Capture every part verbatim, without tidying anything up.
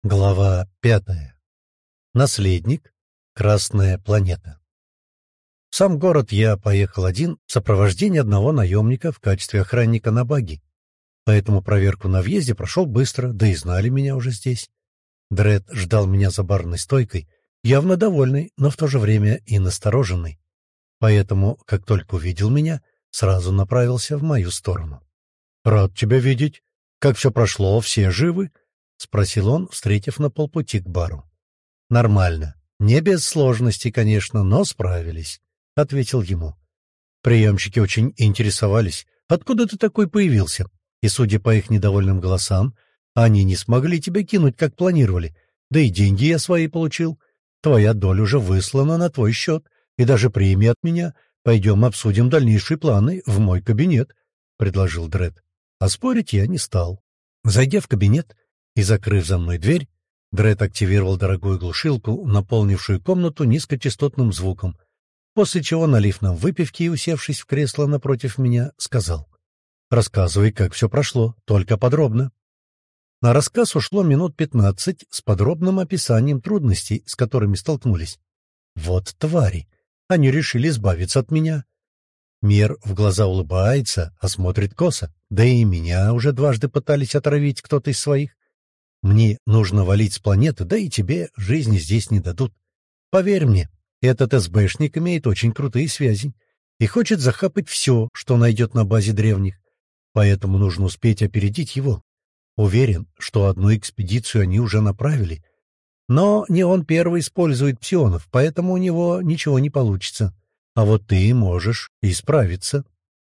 Глава пятая. Наследник. Красная планета. В сам город я поехал один в сопровождении одного наемника в качестве охранника на багги. Поэтому проверку на въезде прошел быстро, да и знали меня уже здесь. Дред ждал меня за барной стойкой, явно довольный, но в то же время и настороженный. Поэтому, как только увидел меня, сразу направился в мою сторону. «Рад тебя видеть. Как все прошло, все живы?» — спросил он, встретив на полпути к бару. «Нормально. Не без сложностей, конечно, но справились», — ответил ему. Приемщики очень интересовались, откуда ты такой появился, и, судя по их недовольным голосам, они не смогли тебя кинуть, как планировали, да и деньги я свои получил. Твоя доля уже выслана на твой счет, и даже премия от меня. Пойдем обсудим дальнейшие планы в мой кабинет», — предложил Дред. А спорить я не стал. Зайдя в кабинет и закрыв за мной дверь, Дред активировал дорогую глушилку, наполнившую комнату низкочастотным звуком, после чего, налив нам выпивки и усевшись в кресло напротив меня, сказал: «Рассказывай, как все прошло, только подробно». На рассказ ушло минут пятнадцать с подробным описанием трудностей, с которыми столкнулись. Вот твари! Они решили избавиться от меня. Мир в глаза улыбается, а смотрит косо. Да и меня уже дважды пытались отравить кто-то из своих. Мне нужно валить с планеты, да и тебе жизни здесь не дадут. Поверь мне, этот СБшник имеет очень крутые связи и хочет захапать все, что найдет на базе древних. Поэтому нужно успеть опередить его. Уверен, что одну экспедицию они уже направили. Но не он первый использует псионов, поэтому у него ничего не получится. А вот ты можешь исправиться.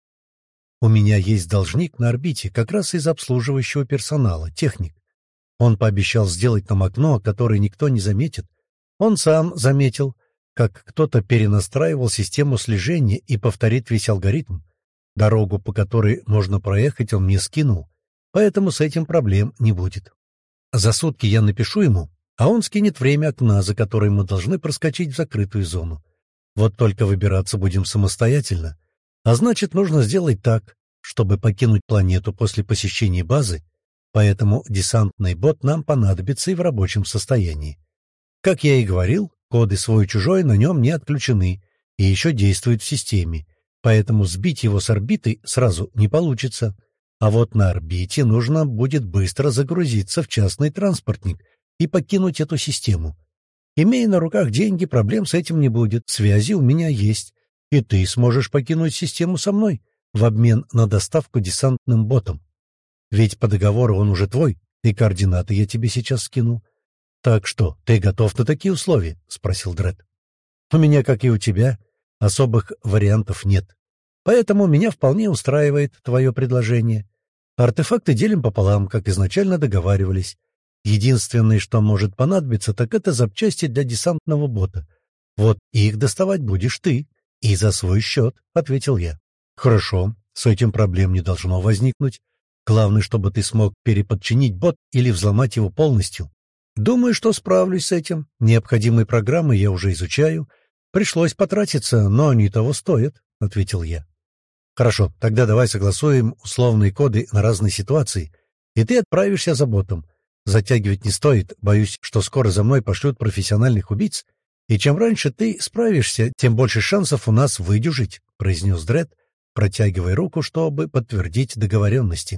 У меня есть должник на орбите, как раз из обслуживающего персонала, техник. Он пообещал сделать нам окно, которое никто не заметит. Он сам заметил, как кто-то перенастраивал систему слежения и повторит весь алгоритм. Дорогу, по которой можно проехать, он мне скинул, поэтому с этим проблем не будет. За сутки я напишу ему, а он скинет время окна, за которое мы должны проскочить в закрытую зону. Вот только выбираться будем самостоятельно. А значит, нужно сделать так, чтобы покинуть планету после посещения базы, поэтому десантный бот нам понадобится и в рабочем состоянии. Как я и говорил, коды свой-чужой на нем не отключены и еще действуют в системе, поэтому сбить его с орбиты сразу не получится. А вот на орбите нужно будет быстро загрузиться в частный транспортник и покинуть эту систему. Имея на руках деньги, проблем с этим не будет, связи у меня есть, и ты сможешь покинуть систему со мной в обмен на доставку десантным ботом. Ведь по договору он уже твой, и координаты я тебе сейчас скину. Так что, ты готов на такие условия?» — спросил Дред. «У меня, как и у тебя, особых вариантов нет. Поэтому меня вполне устраивает твое предложение. Артефакты делим пополам, как изначально договаривались. Единственное, что может понадобиться, так это запчасти для десантного бота. Вот их доставать будешь ты, и за свой счет», — ответил я. «Хорошо, с этим проблем не должно возникнуть. Главное, чтобы ты смог переподчинить бот или взломать его полностью. Думаю, что справлюсь с этим. Необходимые программы я уже изучаю. Пришлось потратиться, но они того стоят», — ответил я. «Хорошо, тогда давай согласуем условные коды на разные ситуации, и ты отправишься за ботом. Затягивать не стоит, боюсь, что скоро за мной пошлют профессиональных убийц, и чем раньше ты справишься, тем больше шансов у нас выдюжить», — произнес Дред, протягивая руку, чтобы подтвердить договоренности.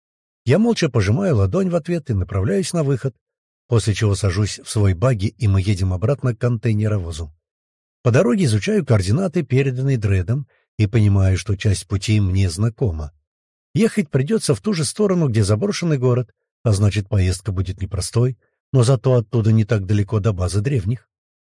Я молча пожимаю ладонь в ответ и направляюсь на выход, после чего сажусь в свой багги, и мы едем обратно к контейнеровозу. По дороге изучаю координаты, переданные Дредом, и понимаю, что часть пути мне знакома. Ехать придется в ту же сторону, где заброшенный город, а значит, поездка будет непростой, но зато оттуда не так далеко до базы древних.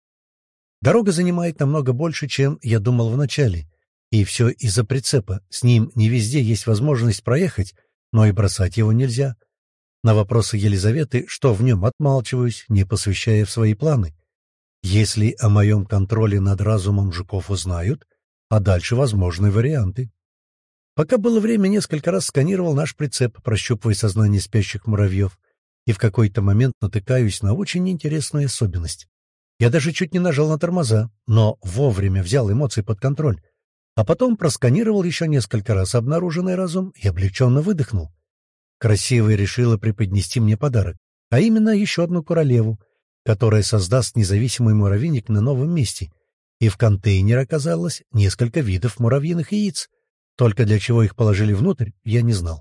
Дорога занимает намного больше, чем я думал вначале, и все из-за прицепа. С ним не везде есть возможность проехать, но и бросать его нельзя. На вопросы Елизаветы, что в нем, отмалчиваюсь, не посвящая в свои планы. Если о моем контроле над разумом жуков узнают, а дальше возможны варианты. Пока было время, несколько раз сканировал наш прицеп, прощупывая сознание спящих муравьев, и в какой-то момент натыкаюсь на очень интересную особенность. Я даже чуть не нажал на тормоза, но вовремя взял эмоции под контроль, а потом просканировал еще несколько раз обнаруженный разум и облегченно выдохнул. Красивая решила преподнести мне подарок. а именно еще одну королеву, которая создаст независимый муравейник на новом месте. И в контейнер оказалось несколько видов муравьиных яиц. Только для чего их положили внутрь, я не знал.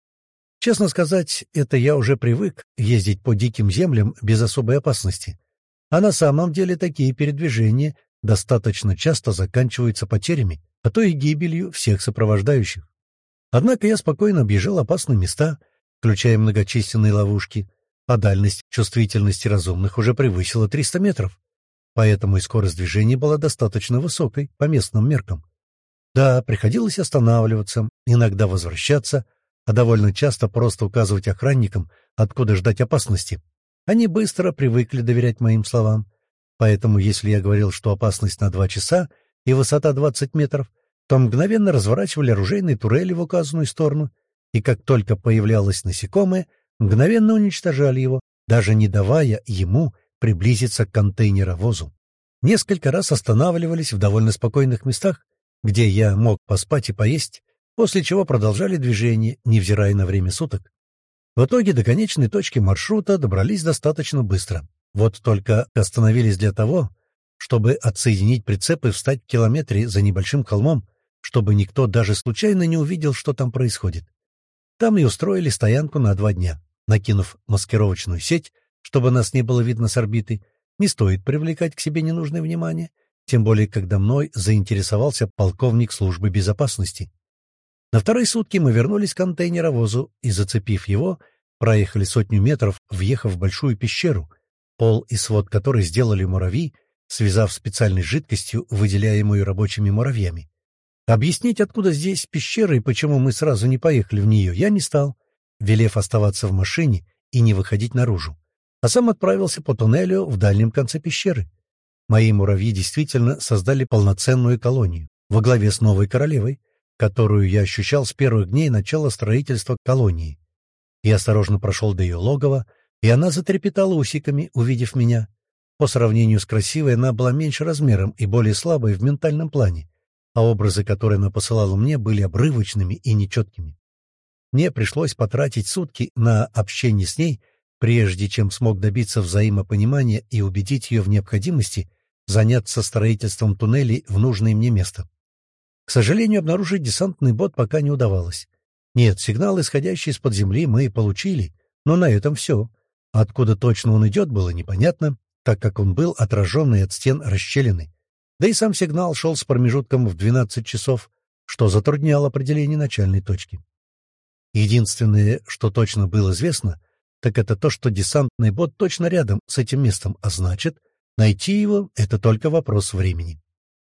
Честно сказать, это я уже привык ездить по диким землям без особой опасности. А на самом деле такие передвижения достаточно часто заканчиваются потерями, а то и гибелью всех сопровождающих. Однако я спокойно объезжал опасные места, включая многочисленные ловушки, а дальность чувствительности разумных уже превысила триста метров, поэтому и скорость движения была достаточно высокой по местным меркам. Да, приходилось останавливаться, иногда возвращаться, а довольно часто просто указывать охранникам, откуда ждать опасности. Они быстро привыкли доверять моим словам, поэтому если я говорил, что опасность на два часа и высота двадцать метров, то мгновенно разворачивали оружейные турели в указанную сторону, и как только появлялось насекомое, мгновенно уничтожали его, даже не давая ему приблизиться к контейнеровозу. Несколько раз останавливались в довольно спокойных местах, где я мог поспать и поесть, после чего продолжали движение, невзирая на время суток. В итоге до конечной точки маршрута добрались достаточно быстро. Вот только остановились для того, чтобы отсоединить прицеп и встать в километре за небольшим холмом, чтобы никто даже случайно не увидел, что там происходит. Там и устроили стоянку на два дня, накинув маскировочную сеть, чтобы нас не было видно с орбиты. Не стоит привлекать к себе ненужное внимание, тем более когда мной заинтересовался полковник службы безопасности. На вторые сутки мы вернулись к контейнеровозу и, зацепив его, проехали сотню метров, въехав в большую пещеру, пол и свод которой сделали муравьи, связав специальной жидкостью, выделяемую рабочими муравьями. Объяснить, откуда здесь пещера и почему мы сразу не поехали в нее, я не стал, велев оставаться в машине и не выходить наружу, а сам отправился по туннелю в дальнем конце пещеры. Мои муравьи действительно создали полноценную колонию во главе с новой королевой, которую я ощущал с первых дней начала строительства колонии. Я осторожно прошел до ее логова, и она затрепетала усиками, увидев меня. По сравнению с красивой, она была меньше размером и более слабой в ментальном плане, а образы, которые она посылала мне, были обрывочными и нечеткими. Мне пришлось потратить сутки на общение с ней, прежде чем смог добиться взаимопонимания и убедить ее в необходимости заняться строительством туннелей в нужное мне место. К сожалению, обнаружить десантный бот пока не удавалось. Нет, сигнал, исходящий из-под земли, мы получили, но на этом все. Откуда точно он идет, было непонятно, так как он был отраженный от стен расщелины. Да и сам сигнал шел с промежутком в двенадцать часов, что затрудняло определение начальной точки. Единственное, что точно было известно, так это то, что десантный бот точно рядом с этим местом, а значит, найти его — это только вопрос времени.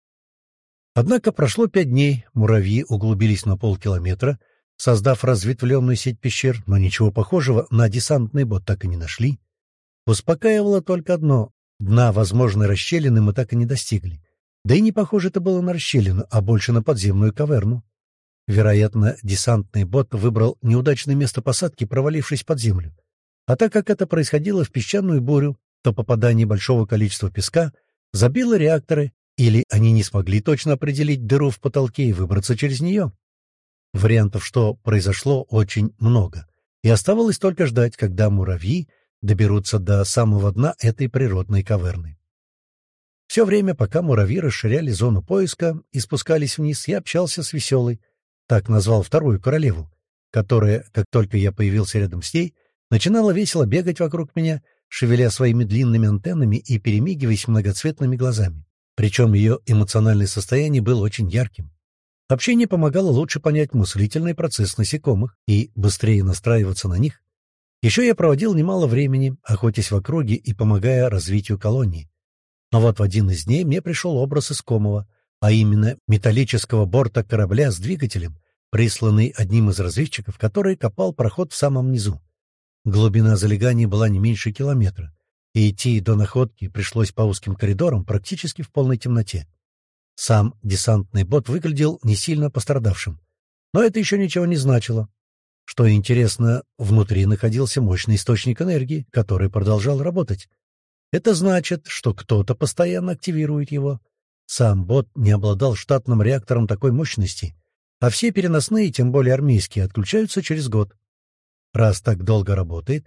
Однако прошло пять дней, муравьи углубились на полкилометра, создав разветвленную сеть пещер, но ничего похожего на десантный бот так и не нашли. Успокаивало только одно — дна возможной расщелины мы так и не достигли. Да и не похоже это было на расщелину, а больше на подземную каверну. Вероятно, десантный бот выбрал неудачное место посадки, провалившись под землю. А так как это происходило в песчаную бурю, то попадание большого количества песка забило реакторы, или они не смогли точно определить дыру в потолке и выбраться через нее. Вариантов, что произошло, очень много, и оставалось только ждать, когда муравьи доберутся до самого дна этой природной каверны. Все время, пока муравьи расширяли зону поиска и спускались вниз, я общался с Веселой, так назвал вторую королеву, которая, как только я появился рядом с ней, начинала весело бегать вокруг меня, шевеля своими длинными антеннами и перемигиваясь многоцветными глазами. Причем ее эмоциональное состояние было очень ярким. Общение помогало лучше понять мыслительный процесс насекомых и быстрее настраиваться на них. Еще я проводил немало времени, охотясь в округе и помогая развитию колонии. Но вот в один из дней мне пришел образ искомого, а именно металлического борта корабля с двигателем, присланный одним из разведчиков, который копал проход в самом низу. Глубина залегания была не меньше километра, и идти до находки пришлось по узким коридорам практически в полной темноте. Сам десантный бот выглядел не сильно пострадавшим, но это еще ничего не значило. Что интересно, внутри находился мощный источник энергии, который продолжал работать. Это значит, что кто-то постоянно активирует его. Сам бот не обладал штатным реактором такой мощности, а все переносные, тем более армейские, отключаются через год. Раз так долго работает,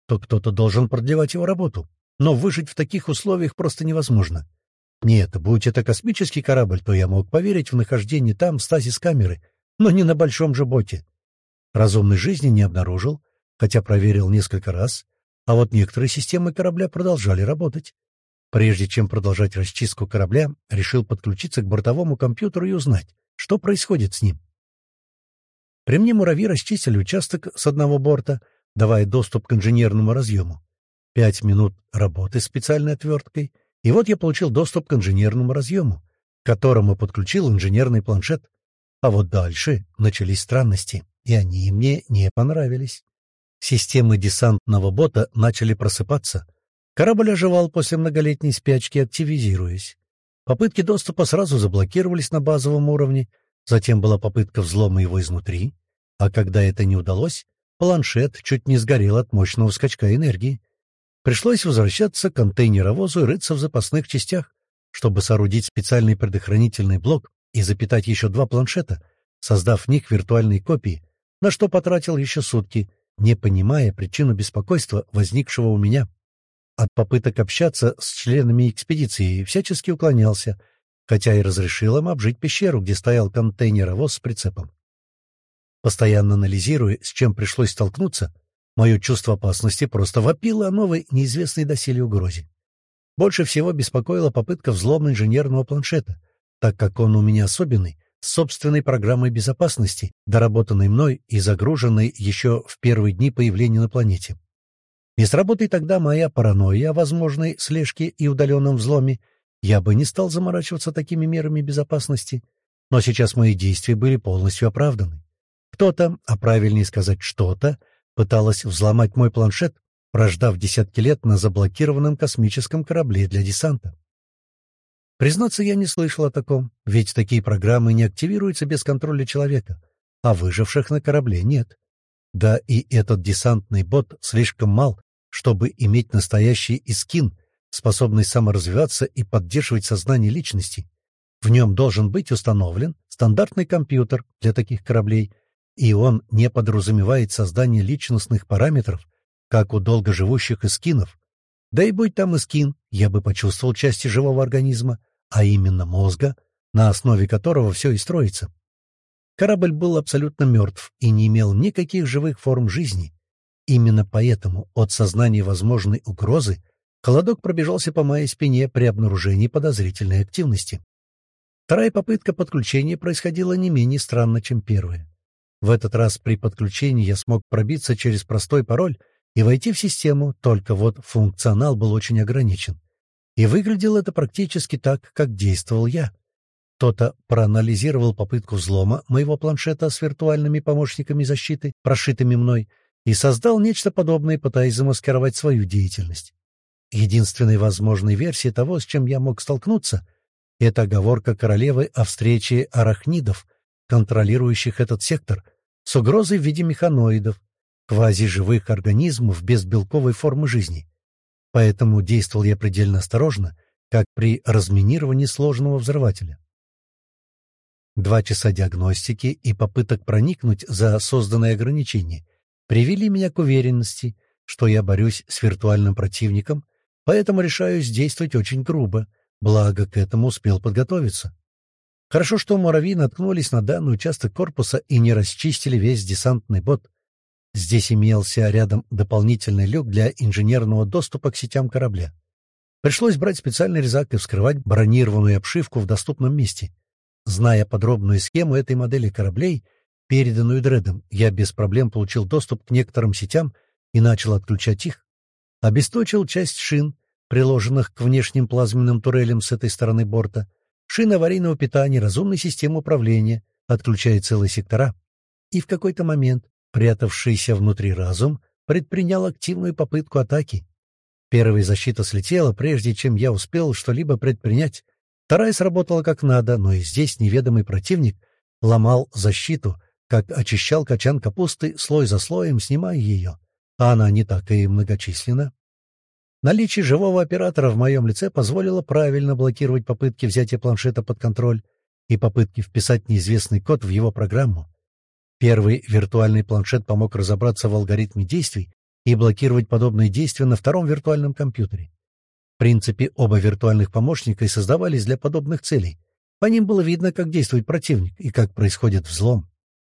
то кто-то должен продлевать его работу. Но выжить в таких условиях просто невозможно. Нет, будь это космический корабль, то я мог поверить в нахождение там стазис-камеры, но не на большом же боте. Разумной жизни не обнаружил, хотя проверил несколько раз, а вот некоторые системы корабля продолжали работать. Прежде чем продолжать расчистку корабля, решил подключиться к бортовому компьютеру и узнать, что происходит с ним. При мне муравьи расчистили участок с одного борта, давая доступ к инженерному разъему. Пять минут работы специальной отверткой, и вот я получил доступ к инженерному разъему, к которому подключил инженерный планшет. А вот дальше начались странности, и они мне не понравились. Системы десантного бота начали просыпаться. Корабль оживал после многолетней спячки, активизируясь. Попытки доступа сразу заблокировались на базовом уровне, затем была попытка взлома его изнутри, а когда это не удалось, планшет чуть не сгорел от мощного скачка энергии. Пришлось возвращаться к контейнеровозу и рыться в запасных частях, чтобы соорудить специальный предохранительный блок и запитать еще два планшета, создав в них виртуальные копии, на что потратил еще сутки, не понимая причину беспокойства, возникшего у меня. От попыток общаться с членами экспедиции всячески уклонялся, хотя и разрешил им обжить пещеру, где стоял контейнеровоз с прицепом. Постоянно анализируя, с чем пришлось столкнуться, мое чувство опасности просто вопило о новой, неизвестной доселе угрозе. Больше всего беспокоила попытка взлома инженерного планшета, так как он у меня особенный, с собственной программой безопасности, доработанной мной и загруженной еще в первые дни появления на планете. Не сработай тогда моя паранойя о возможной слежке и удаленном взломе, я бы не стал заморачиваться такими мерами безопасности, но сейчас мои действия были полностью оправданы. Кто-то, а правильнее сказать что-то, пыталось взломать мой планшет, прождав десятки лет на заблокированном космическом корабле для десанта. Признаться, я не слышал о таком, ведь такие программы не активируются без контроля человека, а выживших на корабле нет. Да и этот десантный бот слишком мал, чтобы иметь настоящий искин, способный саморазвиваться и поддерживать сознание личности. В нем должен быть установлен стандартный компьютер для таких кораблей, и он не подразумевает создание личностных параметров, как у долгоживущих эскинов. Да и будь там эскин, я бы почувствовал части живого организма, а именно мозга, на основе которого все и строится. Корабль был абсолютно мертв и не имел никаких живых форм жизни. Именно поэтому от сознания возможной угрозы холодок пробежался по моей спине при обнаружении подозрительной активности. Вторая попытка подключения происходила не менее странно, чем первая. В этот раз при подключении я смог пробиться через простой пароль и войти в систему, только вот функционал был очень ограничен. И выглядело это практически так, как действовал я. Кто-то проанализировал попытку взлома моего планшета с виртуальными помощниками защиты, прошитыми мной, и создал нечто подобное, пытаясь замаскировать свою деятельность. Единственной возможной версией того, с чем я мог столкнуться, это оговорка королевы о встрече арахнидов, контролирующих этот сектор, с угрозой в виде механоидов, квазиживых организмов без белковой формы жизни. Поэтому действовал я предельно осторожно, как при разминировании сложного взрывателя. Два часа диагностики и попыток проникнуть за созданное ограничение привели меня к уверенности, что я борюсь с виртуальным противником, поэтому решаюсь действовать очень грубо, благо к этому успел подготовиться. Хорошо, что муравьи наткнулись на данный участок корпуса и не расчистили весь десантный бот. Здесь имелся рядом дополнительный люк для инженерного доступа к сетям корабля. Пришлось брать специальный резак и вскрывать бронированную обшивку в доступном месте. Зная подробную схему этой модели кораблей, переданную Дредом, я без проблем получил доступ к некоторым сетям и начал отключать их. Обесточил часть шин, приложенных к внешним плазменным турелям с этой стороны борта, шин аварийного питания, разумной системы управления, отключая целые сектора. И в какой-то момент прятавшийся внутри разум предпринял активную попытку атаки. Первая защита слетела, прежде чем я успел что-либо предпринять. Вторая сработала как надо, но и здесь неведомый противник ломал защиту, как очищал качан капусты слой за слоем, снимая ее. А она не так и многочисленна. Наличие живого оператора в моем лице позволило правильно блокировать попытки взятия планшета под контроль и попытки вписать неизвестный код в его программу. Первый виртуальный планшет помог разобраться в алгоритме действий и блокировать подобные действия на втором виртуальном компьютере. В принципе, оба виртуальных помощника и создавались для подобных целей. По ним было видно, как действует противник и как происходит взлом.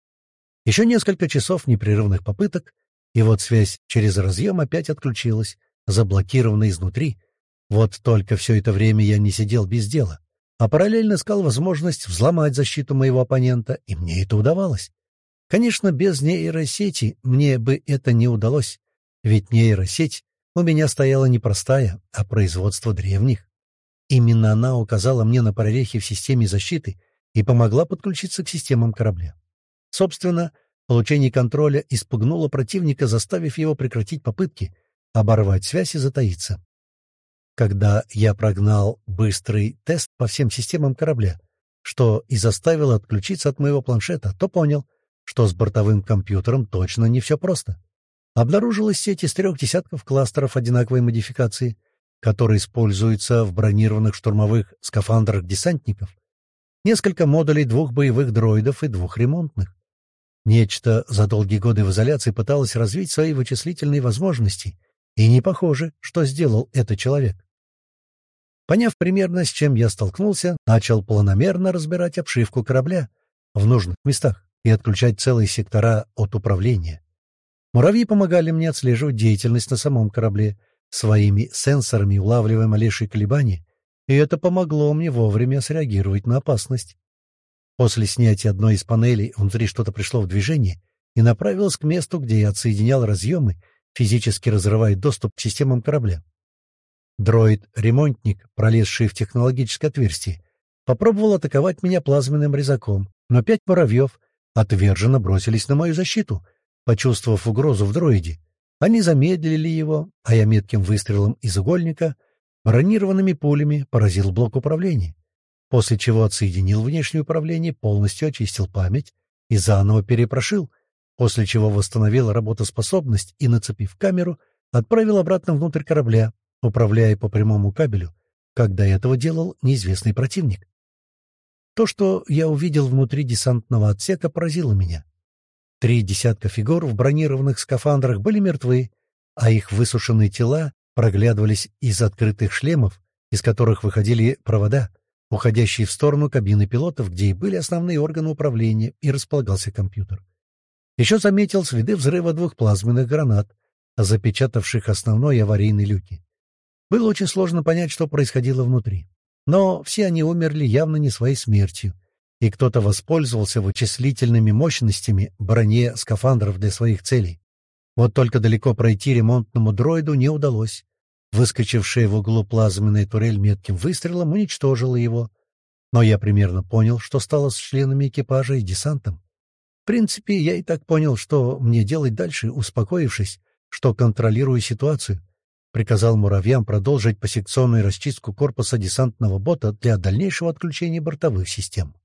Еще несколько часов непрерывных попыток, и вот связь через разъем опять отключилась, заблокирована изнутри. Вот только все это время я не сидел без дела, а параллельно искал возможность взломать защиту моего оппонента, и мне это удавалось. Конечно, без нейросети мне бы это не удалось, ведь нейросеть у меня стояла не простая, а производство древних. Именно она указала мне на прорехи в системе защиты и помогла подключиться к системам корабля. Собственно, получение контроля испугнуло противника, заставив его прекратить попытки оборвать связь и затаиться. Когда я прогнал быстрый тест по всем системам корабля, что и заставило отключиться от моего планшета, то понял, что с бортовым компьютером точно не все просто. Обнаружилась сеть из трех десятков кластеров одинаковой модификации, которые используются в бронированных штурмовых скафандрах десантников, несколько модулей двух боевых дроидов и двух ремонтных. Нечто за долгие годы в изоляции пыталось развить свои вычислительные возможности, и не похоже, что сделал это человек. Поняв примерно, с чем я столкнулся, начал планомерно разбирать обшивку корабля в нужных местах и отключать целые сектора от управления. Муравьи помогали мне отслеживать деятельность на самом корабле, своими сенсорами улавливая малейшие колебания, и это помогло мне вовремя среагировать на опасность. После снятия одной из панелей внутри что-то пришло в движение и направилось к месту, где я отсоединял разъемы, физически разрывая доступ к системам корабля. Дроид-ремонтник, пролезший в технологическое отверстие, попробовал атаковать меня плазменным резаком, но пять муравьев отверженно бросились на мою защиту, почувствовав угрозу в дроиде. Они замедлили его, а я метким выстрелом из угольника бронированными пулями поразил блок управления, после чего отсоединил внешнее управление, полностью очистил память и заново перепрошил, после чего восстановил работоспособность и, нацепив камеру, отправил обратно внутрь корабля, управляя по прямому кабелю, как до этого делал неизвестный противник. То, что я увидел внутри десантного отсека, поразило меня. Три десятка фигур в бронированных скафандрах были мертвы, а их высушенные тела проглядывались из открытых шлемов, из которых выходили провода, уходящие в сторону кабины пилотов, где и были основные органы управления, и располагался компьютер. Еще заметил следы взрыва двух плазменных гранат, запечатавших основной аварийный люки. Было очень сложно понять, что происходило внутри. Но все они умерли явно не своей смертью, и кто-то воспользовался вычислительными мощностями броне скафандров для своих целей. Вот только далеко пройти ремонтному дроиду не удалось. Выскочившая в углу плазменная турель метким выстрелом уничтожила его. Но я примерно понял, что стало с членами экипажа и десантом. В принципе, я и так понял, что мне делать дальше, успокоившись, что контролирую ситуацию. Приказал муравьям продолжить посекционную расчистку корпуса десантного бота для дальнейшего отключения бортовых систем.